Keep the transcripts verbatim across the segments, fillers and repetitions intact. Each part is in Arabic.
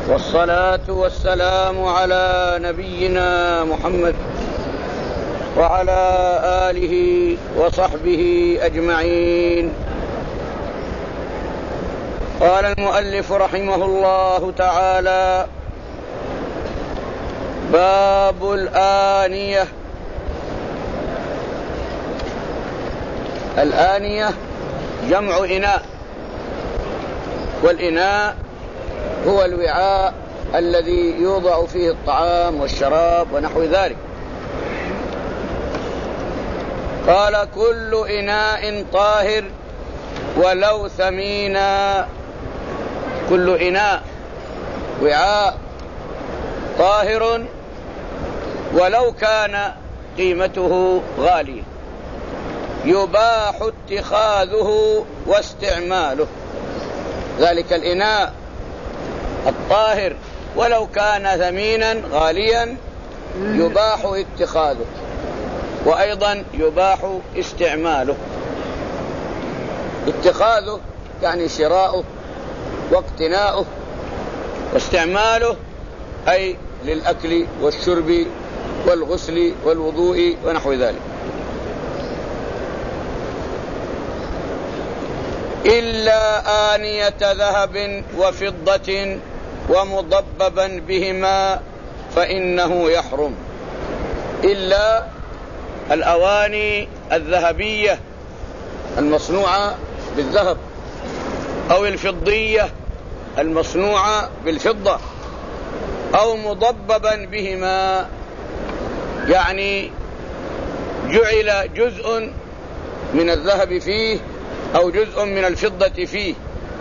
والصلاة والسلام على نبينا محمد وعلى آله وصحبه أجمعين. قال المؤلف رحمه الله تعالى: باب الآنية. الآنية جمع إناء، والإناء هو الوعاء الذي يوضع فيه الطعام والشراب ونحو ذلك. قال: كل إناء طاهر ولو ثمينا. كل إناء وعاء طاهر ولو كان قيمته غالية، يباح اتخاذه واستعماله. ذلك الإناء الطاهر ولو كان ثمينا غاليا يباح اتخاذه، وأيضا يباح استعماله. اتخاذه يعني شراؤه واقتناؤه، واستعماله أي للأكل والشرب والغسل والوضوء ونحو ذلك. إلا آنية ذهب وفضة ومضببا بهما فإنه يحرم. إلا الأواني الذهبية المصنوعة بالذهب، أو الفضية المصنوعة بالفضة، أو مضببا بهما يعني جعل جزء من الذهب فيه أو جزء من الفضة فيه،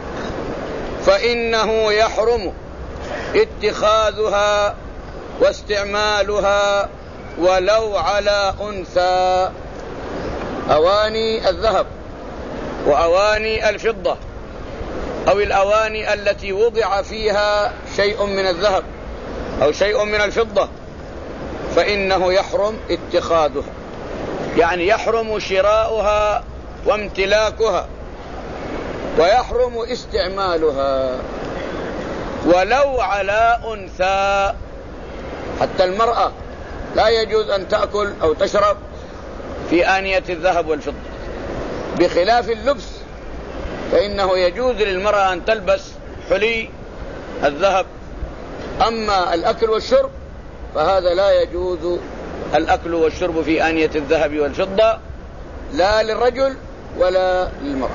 فإنه يحرم اتخاذها واستعمالها ولو على أنثى. أواني الذهب وأواني الفضة، أو الأواني التي وضع فيها شيء من الذهب أو شيء من الفضة، فإنه يحرم اتخاذها، يعني يحرم شراؤها وامتلاكها، ويحرم استعمالها ولو على أنثى. حتى المرأة لا يجوز أن تأكل أو تشرب في آنية الذهب والفضة، بخلاف اللبس فإنه يجوز للمرأة أن تلبس حلي الذهب. أما الأكل والشرب فهذا لا يجوز الأكل والشرب في آنية الذهب والفضة، لا للرجل ولا للمرأة.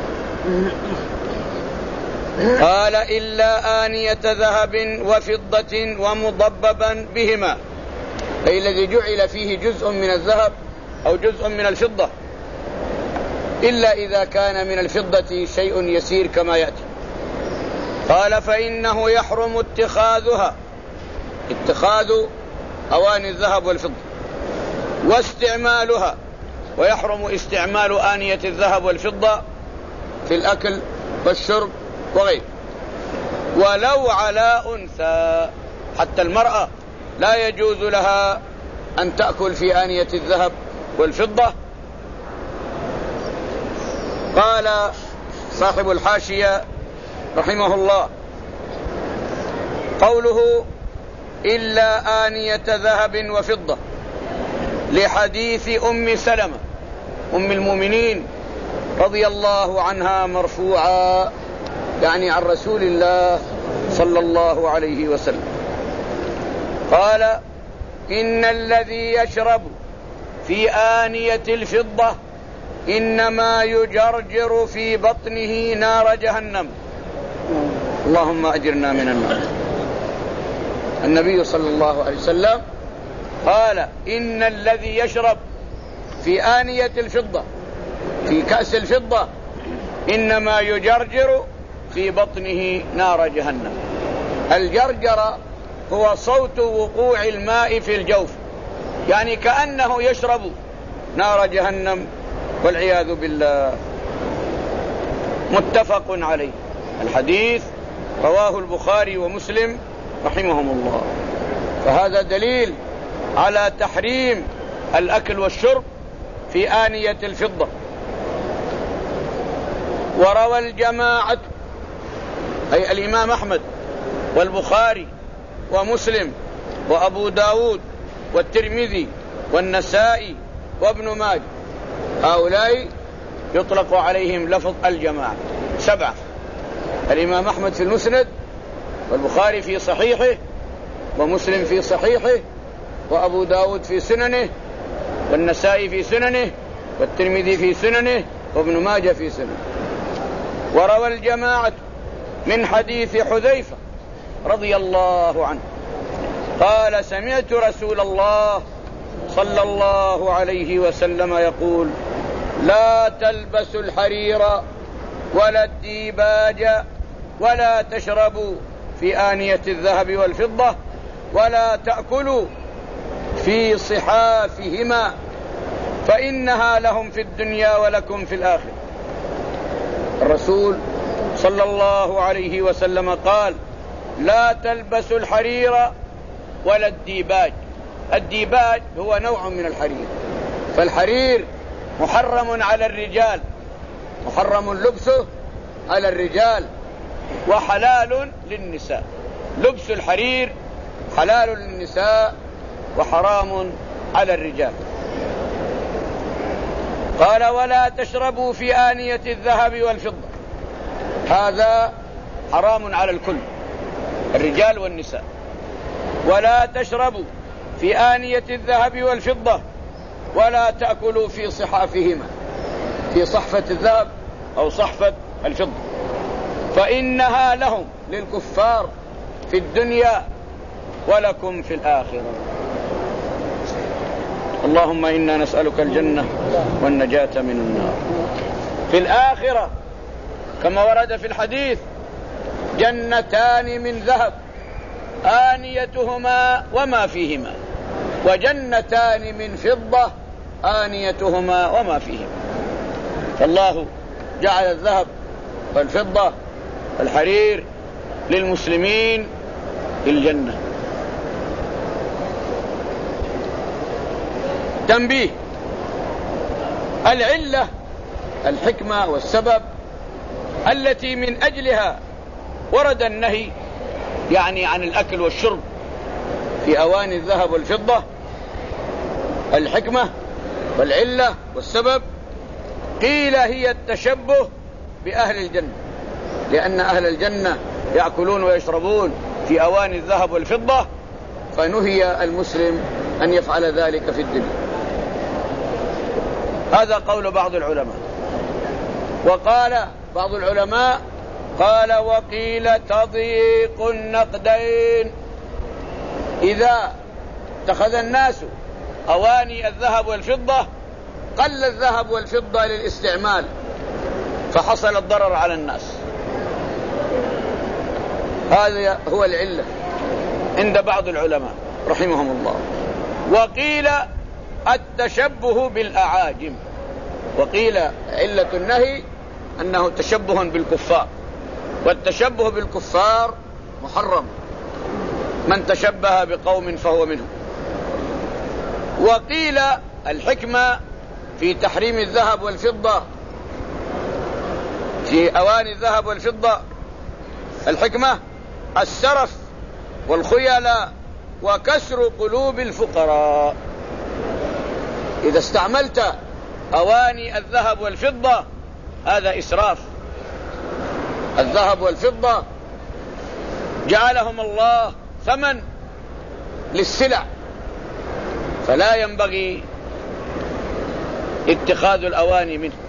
قال: إلا آنية ذهب وفضة ومضببا بهما، أي الذي جعل فيه جزء من الذهب أو جزء من الفضة، إلا إذا كان من الفضة شيء يسير كما يأتي. قال: فإنه يحرم اتخاذها، اتخاذ أواني الذهب والفضة، واستعمالها، ويحرم استعمال آنية الذهب والفضة في الأكل والشرب وغيره، ولو على أنثى. حتى المرأة لا يجوز لها أن تأكل في آنية الذهب والفضة. قال صاحب الحاشية رحمه الله: قوله إلا آنية ذهب وفضة لحديث أم سلمة أم المؤمنين رضي الله عنها مرفوعا، يعني عن رسول الله صلى الله عليه وسلم، قال: إن الذي يشرب في آنية الفضة إنما يجرجر في بطنه نار جهنم. اللهم أجرنا من النار. النبي صلى الله عليه وسلم قال: إن الذي يشرب في آنية الفضة، في كأس الفضة، إنما يجرجر في بطنه نار جهنم. الجرجر هو صوت وقوع الماء في الجوف، يعني كأنه يشرب نار جهنم والعياذ بالله. متفق عليه. الحديث رواه البخاري ومسلم رحمهم الله. فهذا دليل على تحريم الأكل والشرب في آنية الفضة. وروى الجماعة أي الإمام أحمد والبخاري ومسلم وأبو داود والترمذي والنسائي وابن ماجه، هؤلاء يطلق عليهم لفظ الجماعة سبعة: الإمام أحمد في المسند، والبخاري في صحيحه، ومسلم في صحيحه، وأبو داود في سننه، والنسائي في سننه، والترمذي في سننه، وابن ماجه في سننه. وروى الجماعة من حديث حذيفة رضي الله عنه قال: سمعت رسول الله صلى الله عليه وسلم يقول: لا تلبسوا الحرير ولا الديباج ولا تشربوا في آنية الذهب والفضة ولا تأكلوا في صحافهما فإنها لهم في الدنيا ولكم في الآخرة. الرسول صلى الله عليه وسلم قال: لا تلبسوا الحرير ولا الديباج. الديباج هو نوع من الحرير، فالحرير محرم على الرجال، محرم لبسه على الرجال وحلال للنساء. لبس الحرير حلال للنساء وحرام على الرجال. قال: ولا تشربوا في آنية الذهب والفضة. هذا حرام على الكل، الرجال والنساء. ولا تشربوا في آنية الذهب والفضة ولا تأكلوا في صحافهما، في صحفة الذهب أو صحفة الفضة، فإنها لهم للكفار في الدنيا ولكم في الآخرة. اللهم إنا نسألك الجنة والنجاة من النار. في الآخرة كما ورد في الحديث: جنتان من ذهب آنيتهما وما فيهما، وجنتان من فضة آنيتهما وما فيهما. فالله جعل الذهب والفضة والحرير للمسلمين في الجنة. تنبيه: العلة الحكمة والسبب التي من أجلها ورد النهي يعني عن الأكل والشرب في أواني الذهب والفضة، الحكمة والعلة والسبب قيل هي التشبه بأهل الجنة، لأن أهل الجنة يأكلون ويشربون في أواني الذهب والفضة، فنهي المسلم أن يفعل ذلك في الدنيا. هذا قول بعض العلماء. وقال بعض العلماء قال: وقيل تضييق النقدين، إذا اتخذ الناس أواني الذهب والفضة قل الذهب والفضة للاستعمال فحصل الضرر على الناس. هذا هو العلة عند بعض العلماء رحمهم الله. وقيل التشبه بالأعاجم، وقيل علة النهي أنه تشبه بالكفار، والتشبه بالكفار محرم، من تشبه بقوم فهو منهم. وقيل الحكمة في تحريم الذهب والفضة في أواني الذهب والفضة، الحكمة السرف والخيلاء وكسر قلوب الفقراء. إذا استعملت أواني الذهب والفضة هذا إسراف. الذهب والفضة جعلهم الله ثمن للسلع، فلا ينبغي اتخاذ الأواني منه.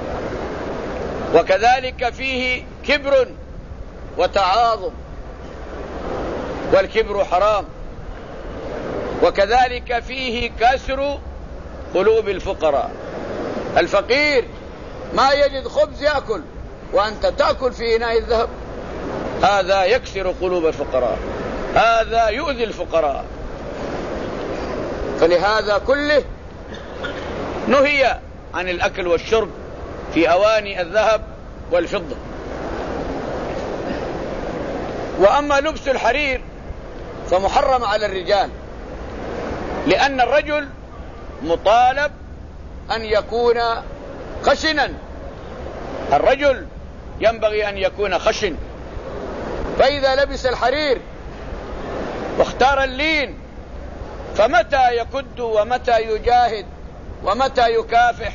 وكذلك فيه كبر وتعاظم، والكبر حرام. وكذلك فيه كسر قلوب الفقراء، الفقير ما يجد خبز يأكل وأنت تأكل في إناء الذهب، هذا يكسر قلوب الفقراء، هذا يؤذي الفقراء. فلهذا كله نهي عن الأكل والشرب في أواني الذهب والفضة. وأما لبس الحرير فمحرم على الرجال، لأن الرجل مطالب أن يكون خشنا، الرجل ينبغي أن يكون خشن، فإذا لبس الحرير واختار اللين فمتى يكد ومتى يجاهد ومتى يكافح؟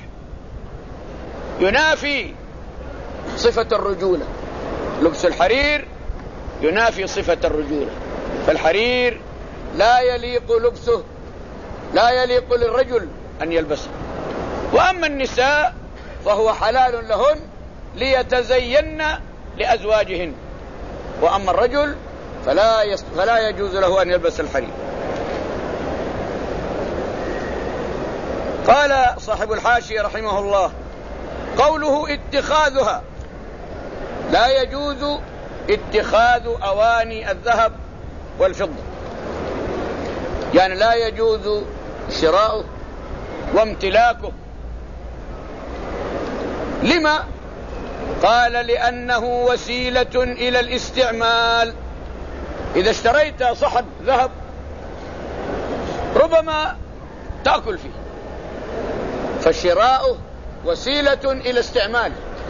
ينافي صفة الرجولة. لبس الحرير ينافي صفة الرجولة، فالحرير لا يليق لبسه، لا يليق للرجل أن يلبسه. وأما النساء فهو حلال لهن ليتزين لأزواجهن، وأما الرجل فلا, يست... فلا يجوز له أن يلبس الحرير. قال صاحب الحاشية رحمه الله: قوله اتخاذها، لا يجوز اتخاذ أواني الذهب والفضة، يعني لا يجوز شراؤه وامتلاكه. لما؟ قال: لأنه وسيلة إلى الاستعمال. إذا اشتريت صحن ذهب ربما تأكل فيه، فشراؤه وسيلة إلى استعماله،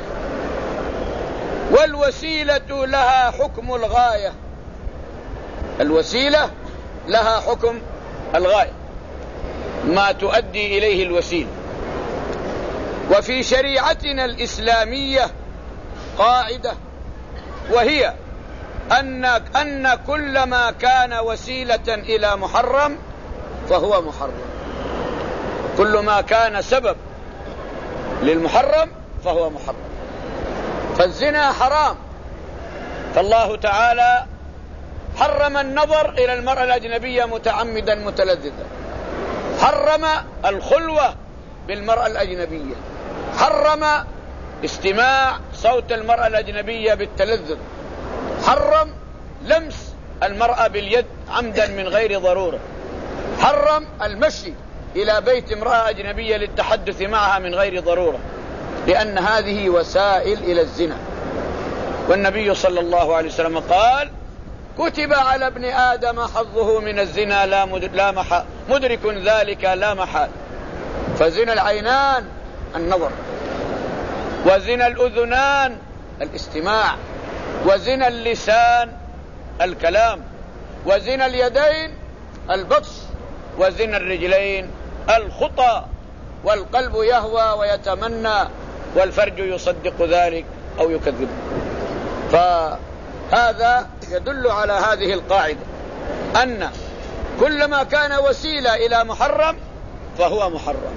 والوسيلة لها حكم الغاية. الوسيلة لها حكم الغاية، ما تؤدي إليه الوسيلة. وفي شريعتنا الإسلامية قاعدة، وهي أن أن كل ما كان وسيلة إلى محرم فهو محرم. كل ما كان سبب للمحرم فهو محرم. فالزنا حرام، فالله تعالى حرم النظر إلى المرأة الأجنبية متعمدا متلذذا، حرم الخلوة بالمرأة الأجنبية، حرم استماع صوت المرأة الأجنبية بالتلذذ، حرم لمس المرأة باليد عمدا من غير ضرورة، حرم المشي إلى بيت امرأة أجنبية للتحدث معها من غير ضرورة، لأن هذه وسائل إلى الزنا. والنبي صلى الله عليه وسلم قال: كتب على ابن آدم حظه من الزنا لا لا محال، مدرك ذلك لا محال. فزنا العينان النظر، وزنا الأذنان الاستماع، وزنا اللسان الكلام، وزنا اليدين البطش، وزنا الرجلين الخطى، والقلب يهوى ويتمنى، والفرج يصدق ذلك أو يكذب. فهذا يدل على هذه القاعدة، أن كل ما كان وسيلة إلى محرم فهو محرم.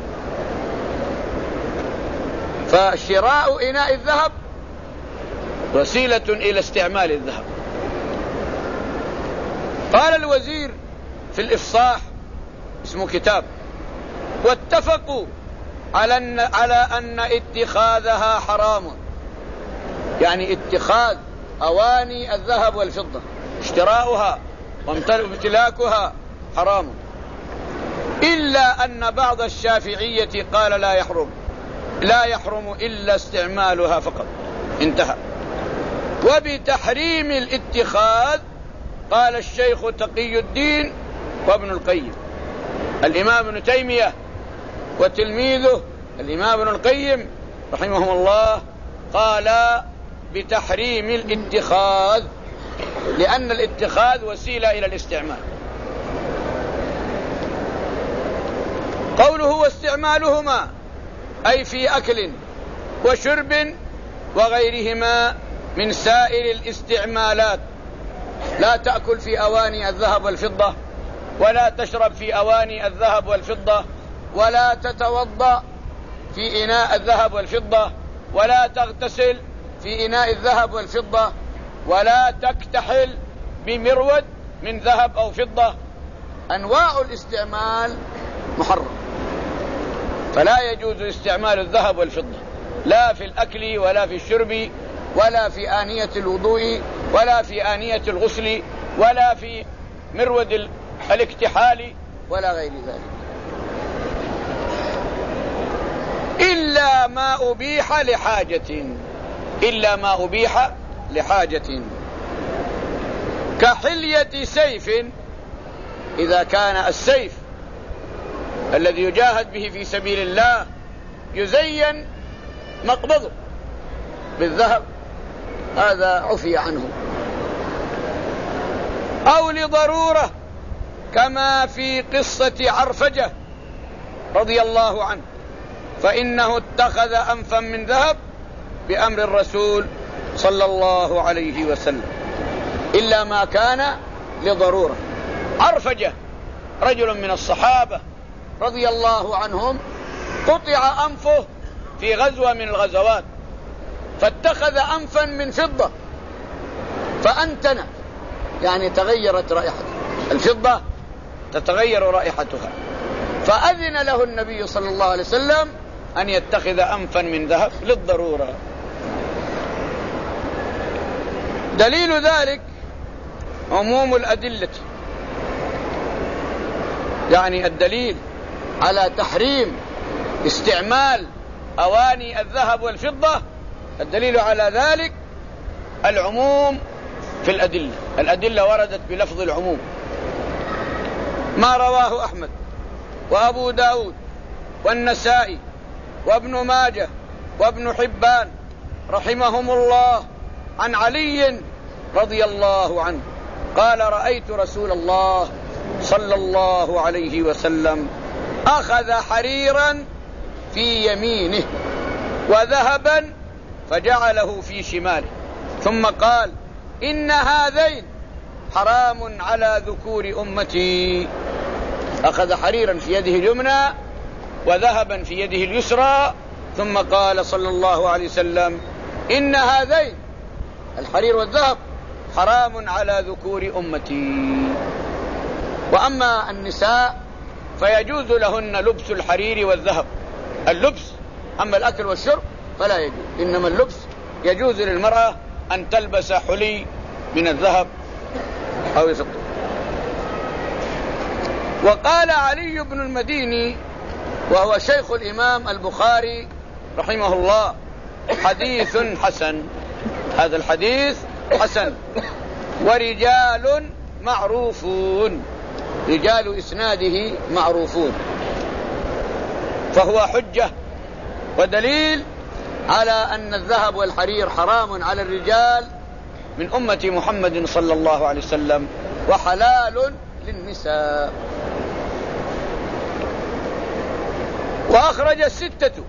فشراء إناء الذهب وسيلة إلى استعمال الذهب. قال الوزير في الإفصاح، اسمه كتاب: واتفقوا على أن, على أن اتخاذها حرام، يعني اتخاذ أواني الذهب والفضة، اشتراؤها وامتلاكها حرام، إلا أن بعض الشافعية قال لا يحرم، لا يحرم إلا استعمالها فقط، انتهى. وبتحريم الاتخاذ قال الشيخ تقي الدين وابن القيم. الإمام ابن تيمية وتلميذه الإمام ابن القيم رحمهم الله قال بتحريم الاتخاذ، لأن الاتخاذ وسيلة إلى الاستعمال. قوله واستعمالهما أي في أكل وشرب وغيرهما من سائر الاستعمالات. لا تأكل في أواني الذهب والفضة، ولا تشرب في أواني الذهب والفضة، ولا تتوضأ في إناء الذهب والفضة، ولا تغتسل في إناء الذهب والفضة، ولا تكتحل بمرود من ذهب أو فضة. أنواع الاستعمال محرم، فلا يجوز استعمال الذهب والفضة، لا في الأكل ولا في الشرب ولا في آنية الوضوء ولا في آنية الغسل ولا في مرود الاكتحال ولا غير ذلك، إلا ما أبيح لحاجة، إلا ما أبيح لحاجة، كحلية سيف، إذا كان السيف الذي يجاهد به في سبيل الله يزين مقبضه بالذهب، هذا عفي عنه. أو لضرورة، كما في قصة عرفجة رضي الله عنه، فإنه اتخذ أنفا من ذهب بأمر الرسول صلى الله عليه وسلم، إلا ما كان لضرورة. عرفجة رجل من الصحابة رضي الله عنهم قطع أنفه في غزوة من الغزوات، فاتخذ أنفا من فضة فأنتن، يعني تغيرت رائحته، الفضة تتغير رائحتها، فأذن له النبي صلى الله عليه وسلم أن يتخذ أنفا من ذهب للضرورة. دليل ذلك عموم الأدلة، يعني الدليل على تحريم استعمال أواني الذهب والفضة، الدليل على ذلك العموم في الأدلة، الأدلة وردت بلفظ العموم، ما رواه أحمد وأبو داود والنسائي وابن ماجه وابن حبان رحمهم الله عن علي رضي الله عنه قال: رأيت رسول الله صلى الله عليه وسلم أخذ حريرا في يمينه وذهبا فجعله في شماله، ثم قال: إن هذين حرام على ذكور أمتي. أخذ حريرا في يده اليمنى وذهبا في يده اليسرى، ثم قال صلى الله عليه وسلم: إن هذين الحرير والذهب حرام على ذكور أمتي. وأما النساء فيجوز لهن لبس الحرير والذهب، اللبس، أما الأكل والشرب فلا يجوز، إنما اللبس يجوز للمرأة أن تلبس حلي من الذهب أو الفضة. وقال علي بن المديني وهو شيخ الإمام البخاري رحمه الله: حديث حسن، هذا الحديث حسن، ورجال معروفون، رجال إسناده معروفون، فهو حجة ودليل على أن الذهب والحرير حرام على الرجال من أمة محمد صلى الله عليه وسلم، وحلال للنساء. وأخرج الستة،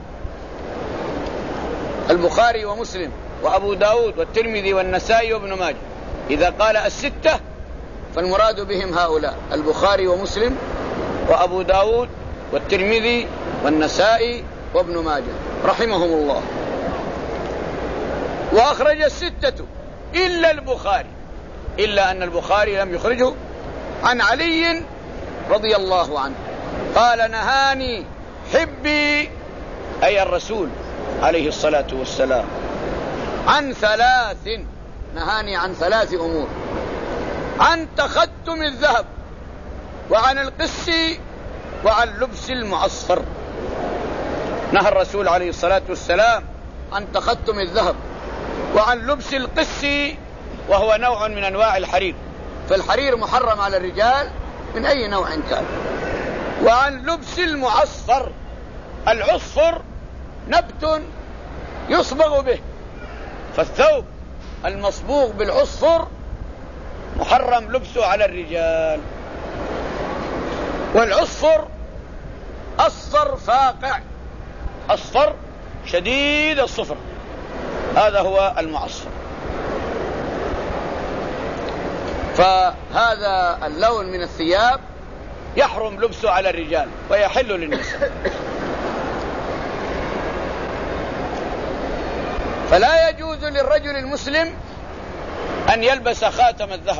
البخاري ومسلم وأبو داود والترمذي والنسائي وابن ماجه. إذا قال الستة فالمراد بهم هؤلاء: البخاري ومسلم وأبو داود والترمذي والنسائي وابن ماجه رحمهم الله. وأخرج الستة إلا البخاري، إلا أن البخاري لم يخرجه، عن علي رضي الله عنه قال: نهاني حبي، أي الرسول عليه الصلاة والسلام، عن ثلاث، نهاني عن ثلاث أمور: عن تختم الذهب، وعن القس، وعن لبس المعصفر. نهى الرسول عليه الصلاة والسلام عن تختم الذهب، وعن لبس القس، وهو نوع من أنواع الحرير، فالحرير محرم على الرجال من أي نوع كان. وعن لبس المعصفر، العصفر نبت يصبغ به، فالثوب المصبوغ بالعصفر محرم لبسه على الرجال. والعصفر أصفر فاقع، أصفر شديد الصفر، هذا هو المعصفر. فهذا اللون من الثياب يحرم لبسه على الرجال ويحل للنساء. فلا يجوز للرجل المسلم أن يلبس خاتم الذهب.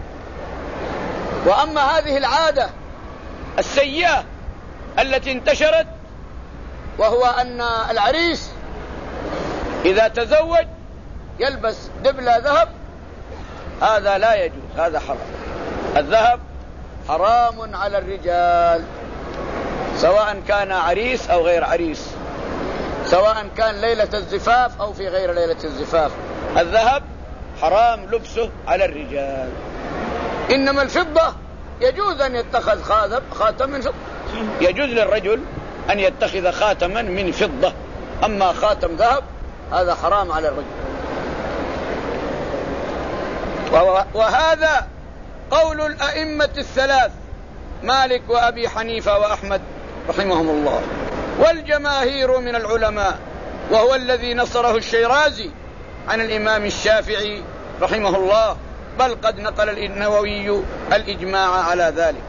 وأما هذه العادة السيئة التي انتشرت، وهو أن العريس إذا تزوج يلبس دبلة ذهب، هذا لا يجوز، هذا حرام. الذهب حرام على الرجال، سواء كان عريس أو غير عريس، سواء كان ليلة الزفاف أو في غير ليلة الزفاف، الذهب حرام لبسه على الرجال. إنما الفضة يجوز أن يتخذ خاتم من فضة، يجوز للرجل أن يتخذ خاتما من فضة، أما خاتم ذهب هذا حرام على الرجل. وهذا قول الأئمة الثلاث مالك وأبي حنيفة وأحمد رحمهم الله، والجماهير من العلماء، وهو الذي نصره الشيرازي عن الإمام الشافعي رحمه الله، بل قد نقل النووي الإجماع على ذلك.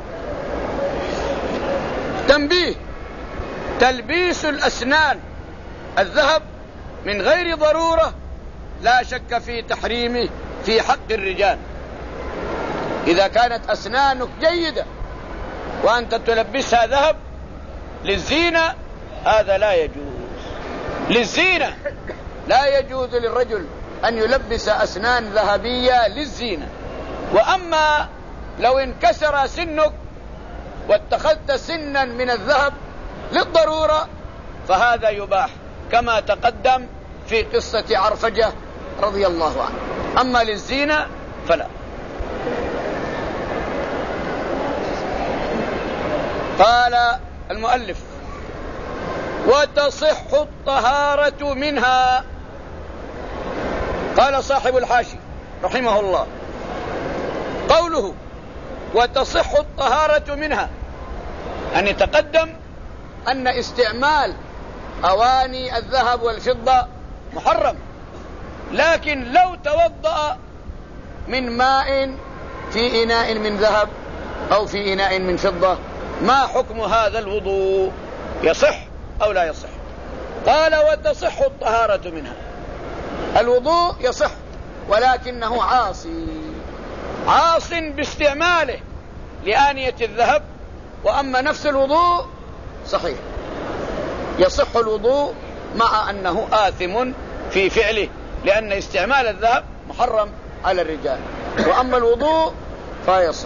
تنبيه: تلبيس الأسنان الذهب من غير ضرورة لا شك في تحريمه في حق الرجال. إذا كانت أسنانك جيدة وأنت تلبسها ذهب للزينة هذا لا يجوز. للزينة لا يجوز للرجل أن يلبس أسنان ذهبية للزينة. وأما لو انكسر سنك واتخذت سنا من الذهب للضرورة فهذا يباح، كما تقدم في قصة عرفجة رضي الله عنه. أما للزينة فلا. قال المؤلف: وتصح الطهارة منها. قال صاحب الحاشي رحمه الله: قوله وتصح الطهارة منها أن يتقدم أن استعمال أواني الذهب والفضة محرم، لكن لو توضأ من ماء في إناء من ذهب أو في إناء من فضة ما حكم هذا الوضوء؟ يصح أو لا يصح؟ قال: وتصح الطهارة منها. الوضوء يصح ولكنه عاصي عاص باستعماله لآنية الذهب، وأما نفس الوضوء صحيح، يصح الوضوء مع أنه آثم في فعله، لأن استعمال الذهب محرم على الرجال، وأما الوضوء فيصح،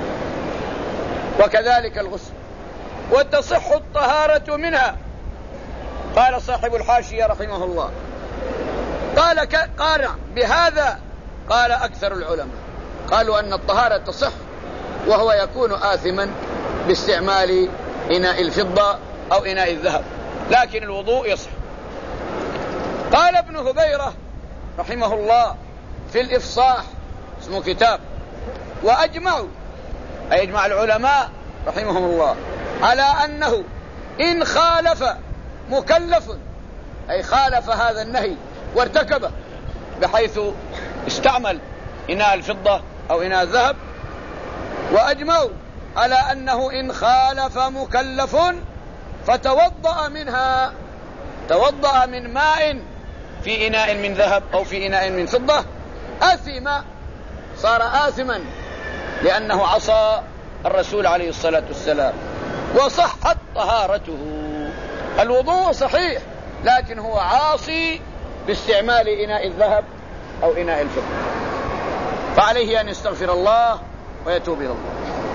وكذلك الغسل. وتصح الطهارة منها. قال صاحب الحاشية رحمه الله: قال قال بهذا قال أكثر العلماء، قالوا أن الطهارة تصح وهو يكون آثما باستعمال إناء الفضة أو إناء الذهب، لكن الوضوء يصح. قال ابن هبيرة رحمه الله في الإفصاح، اسمه كتاب: وأجمعوا، أي أجمع العلماء رحمهم الله، على أنه إن خالف مكلف، أي خالف هذا النهي وارتكبه بحيث استعمل إناء الفضة أو إناء الذهب، وأجمعوا على أنه إن خالف مكلف فتوضأ منها، توضأ من ماء في إناء من ذهب أو في إناء من فضة، أثم، صار آثما لأنه عصى الرسول عليه الصلاة والسلام، وصحت طهارته. الوضوء صحيح لكن هو عاصي باستعمال إناء الذهب أو إناء الفضة، فعليه أن يستغفر الله ويتوب إلى الله.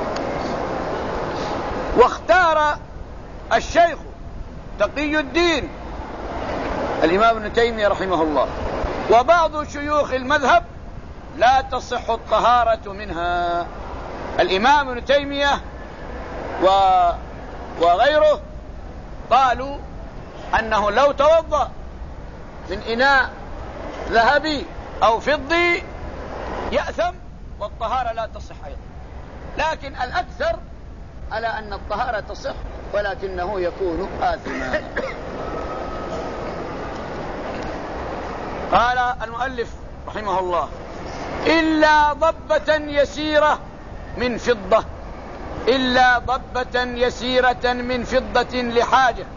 واختار الشيخ تقي الدين الإمام ابن تيمية رحمه الله وبعض شيوخ المذهب لا تصح الطهارة منها. الإمام ابن تيمية و... وغيره قالوا أنه لو توضأ من إناء ذهبي أو فضي يأثم والطهارة لا تصح أيضا، لكن الأكثر على أن الطهارة تصح ولكنه يكون آثما. قال المؤلف رحمه الله: إلا ضبة يسيرة من فضة، إلا ضبة يسيرة من فضة لحاجة.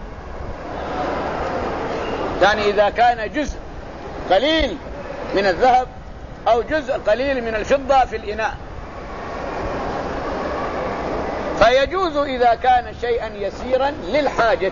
يعني إذا كان جزء قليل من الذهب أو جزء قليل من الفضة في الإناء فيجوز إذا كان شيئا يسيرا للحاجة.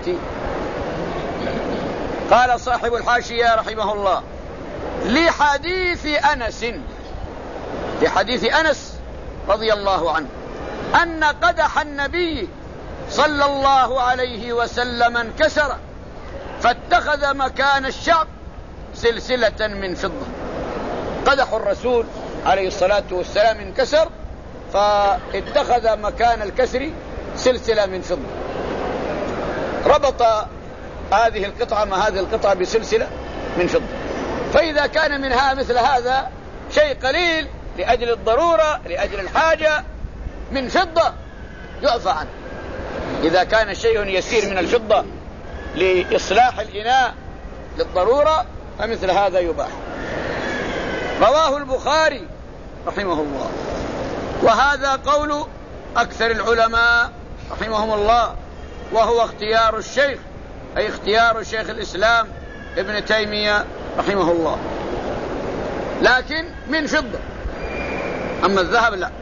قال صاحب الحاشية رحمه الله: لحديث أنس، لحديث أنس رضي الله عنه أن قدح النبي صلى الله عليه وسلم انكسر فاتخذ مكان الشعب سلسلة من فضة. قدح الرسول عليه الصلاة والسلام انكسر فاتخذ مكان الكسر سلسلة من فضة، ربط هذه القطعة مع هذه القطعة بسلسلة من فضة. فإذا كان منها مثل هذا شيء قليل لأجل الضرورة لأجل الحاجة من فضة يعفى عنه. إذا كان شيء يسير من الفضة لإصلاح الإناء للضرورة فمثل هذا يباح. رواه البخاري رحمه الله، وهذا قول أكثر العلماء رحمهم الله، وهو اختيار الشيخ أي اختيار شيخ الإسلام ابن تيمية رحمه الله، لكن من فضة، أما الذهب لا.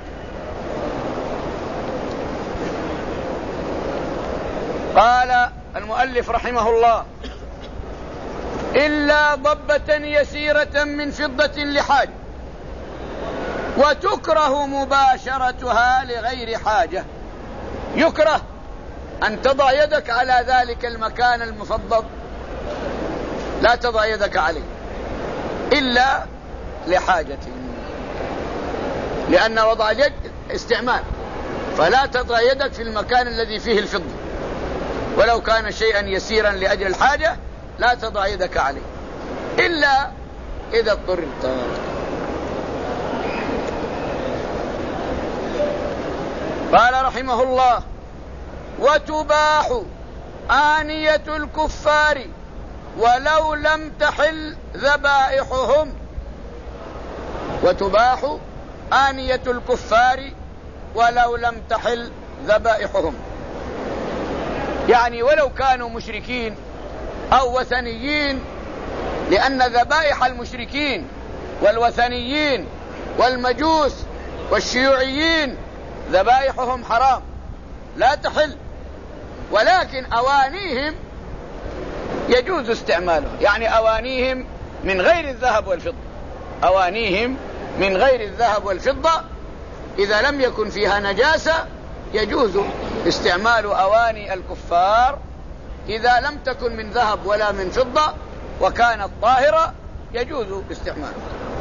قال المؤلف رحمه الله: إلا ضبة يسيرة من فضة لحاجة، وتكره مباشرتها لغير حاجة. يكره أن تضع يدك على ذلك المكان المفضل، لا تضع يدك عليه إلا لحاجة، لأن وضع اليد استعمال، فلا تضع يدك في المكان الذي فيه الفضة، ولو كان شيئا يسيرا لأجل الحاجة لا تضع يدك عليه إلا إذا اضطررت. قال رحمه الله: وتباح آنية الكفار ولو لم تحل ذبائحهم. وتباح آنية الكفار ولو لم تحل ذبائحهم، يعني ولو كانوا مشركين أو وثنيين، لأن ذبائح المشركين والوثنيين والمجوس والشيوعيين ذبائحهم حرام لا تحل، ولكن أوانيهم يجوز استعمالها، يعني أوانيهم من غير الذهب والفضة، أوانيهم من غير الذهب والفضة إذا لم يكن فيها نجاسة يجوز استعمال أواني الكفار، إذا لم تكن من ذهب ولا من فضة وكانت طاهرة يجوز استعمالها.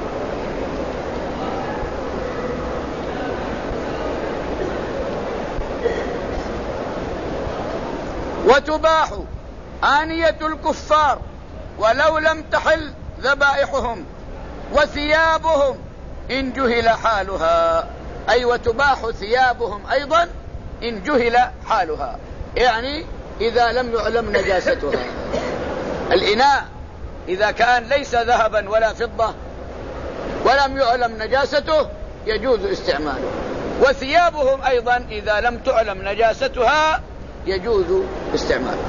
وتباح آنية الكفار ولو لم تحل ذبائحهم وثيابهم إن جهل حالها، أي وتباح ثيابهم أيضا إن جهل حالها، يعني إذا لم يعلم نجاستها. الإناء إذا كان ليس ذهبا ولا فضة ولم يعلم نجاسته يجوز استعماله، وثيابهم أيضا إذا لم تعلم نجاستها يجوز استعماله.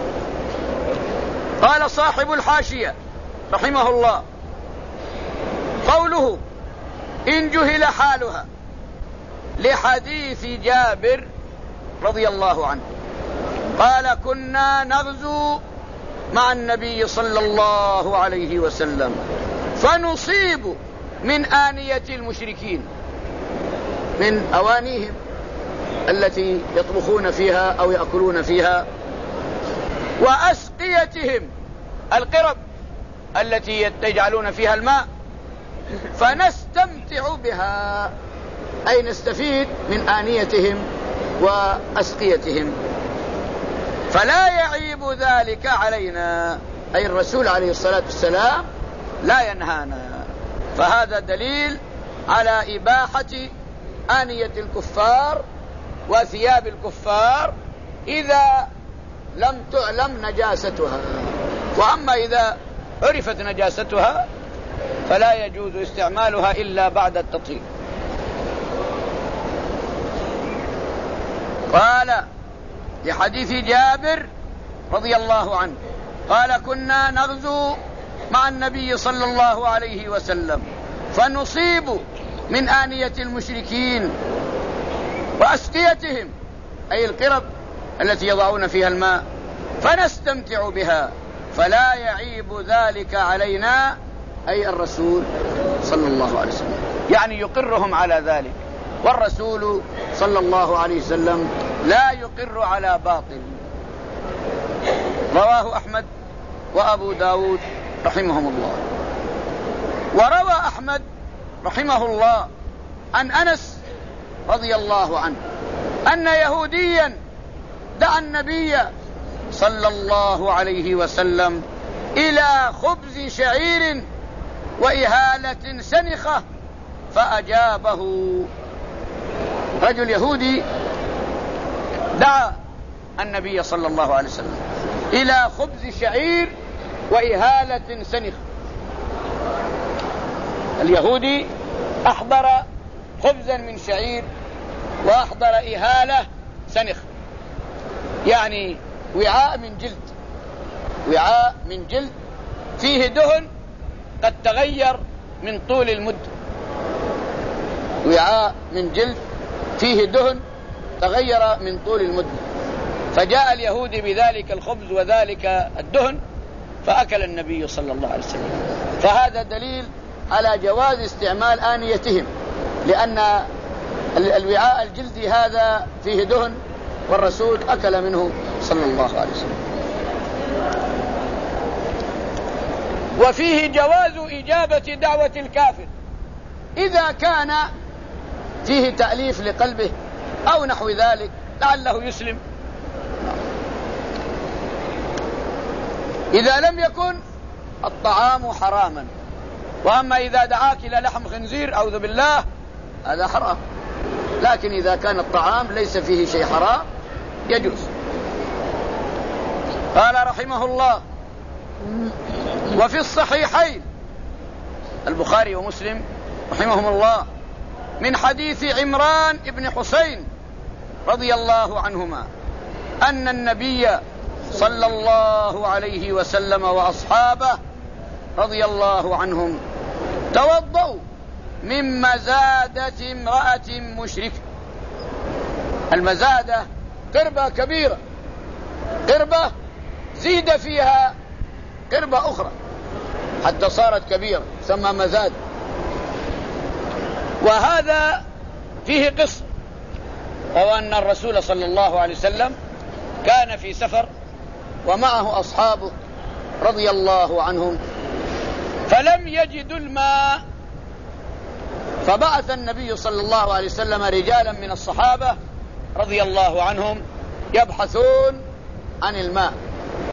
قال صاحب الحاشية رحمه الله: قوله إن جهل حالها لحديث جابر رضي الله عنه قال: كنا نغزو مع النبي صلى الله عليه وسلم فنصيب من آنية المشركين، من أوانيهم التي يطبخون فيها أو يأكلون فيها، وأسقيتهم القرب التي يجعلون فيها الماء، فنستمتع بها، أي نستفيد من آنيتهم وأسقيتهم، فلا يعيب ذلك علينا، أي الرسول عليه الصلاة والسلام لا ينهانا. فهذا دليل على إباحة آنية الكفار وثياب الكفار إذا لم تعلم نجاستها، وأما إذا عرفت نجاستها فلا يجوز استعمالها إلا بعد التطهير. قال لحديث جابر رضي الله عنه قال: كنا نغزو مع النبي صلى الله عليه وسلم فنصيب من آنية المشركين وأسقيتهم، أي القرب التي يضعون فيها الماء، فنستمتع بها، فلا يعيب ذلك علينا، أي الرسول صلى الله عليه وسلم، يعني يقرهم على ذلك، والرسول صلى الله عليه وسلم لا يقر على باطل. رواه أحمد وأبو داود رحمهم الله. وروى أحمد رحمه الله عن أنس رضي الله عنه أن يهوديا دعا النبي صلى الله عليه وسلم إلى خبز شعير وإهالة سنخة فأجابه. رجل يهودي دعا النبي صلى الله عليه وسلم إلى خبز شعير وإهالة سنخ. اليهودي أحضر خبزا من شعير وأحضر إهالة سنخ، يعني وعاء من جلد، وعاء من جلد فيه دهن قد تغير من طول المد، وعاء من جلد فيه دهن تغير من طول المد. فجاء اليهودي بذلك الخبز وذلك الدهن فأكل النبي صلى الله عليه وسلم. فهذا دليل على جواز استعمال آنيتهم، لأن الوعاء الجلدي هذا فيه دهن والرسول أكل منه صلى الله عليه وسلم. وفيه جواز إجابة دعوة الكافر إذا كان فيه تأليف لقلبه أو نحو ذلك لعله يسلم. إذا لم يكن الطعام حراما، وأما إذا دعاك إلى لحم خنزير أعوذ بالله هذا حرام، لكن إذا كان الطعام ليس فيه شيء حرام يجوز. قال رحمه الله: وفي الصحيحين البخاري ومسلم رحمهم الله من حديث عمران بن حسين رضي الله عنهما أن النبي صلى الله عليه وسلم وأصحابه رضي الله عنهم توضؤوا من مزادة امرأة مشركة. المزادة قربة كبيرة، قربة زيد فيها قربة أخرى حتى صارت كبيرة تسمى مزادة. وهذا فيه قصة، وهو أن الرسول صلى الله عليه وسلم كان في سفر ومعه أصحابه رضي الله عنهم، فلم يجدوا الماء، فبعث النبي صلى الله عليه وسلم رجالا من الصحابة رضي الله عنهم يبحثون عن الماء.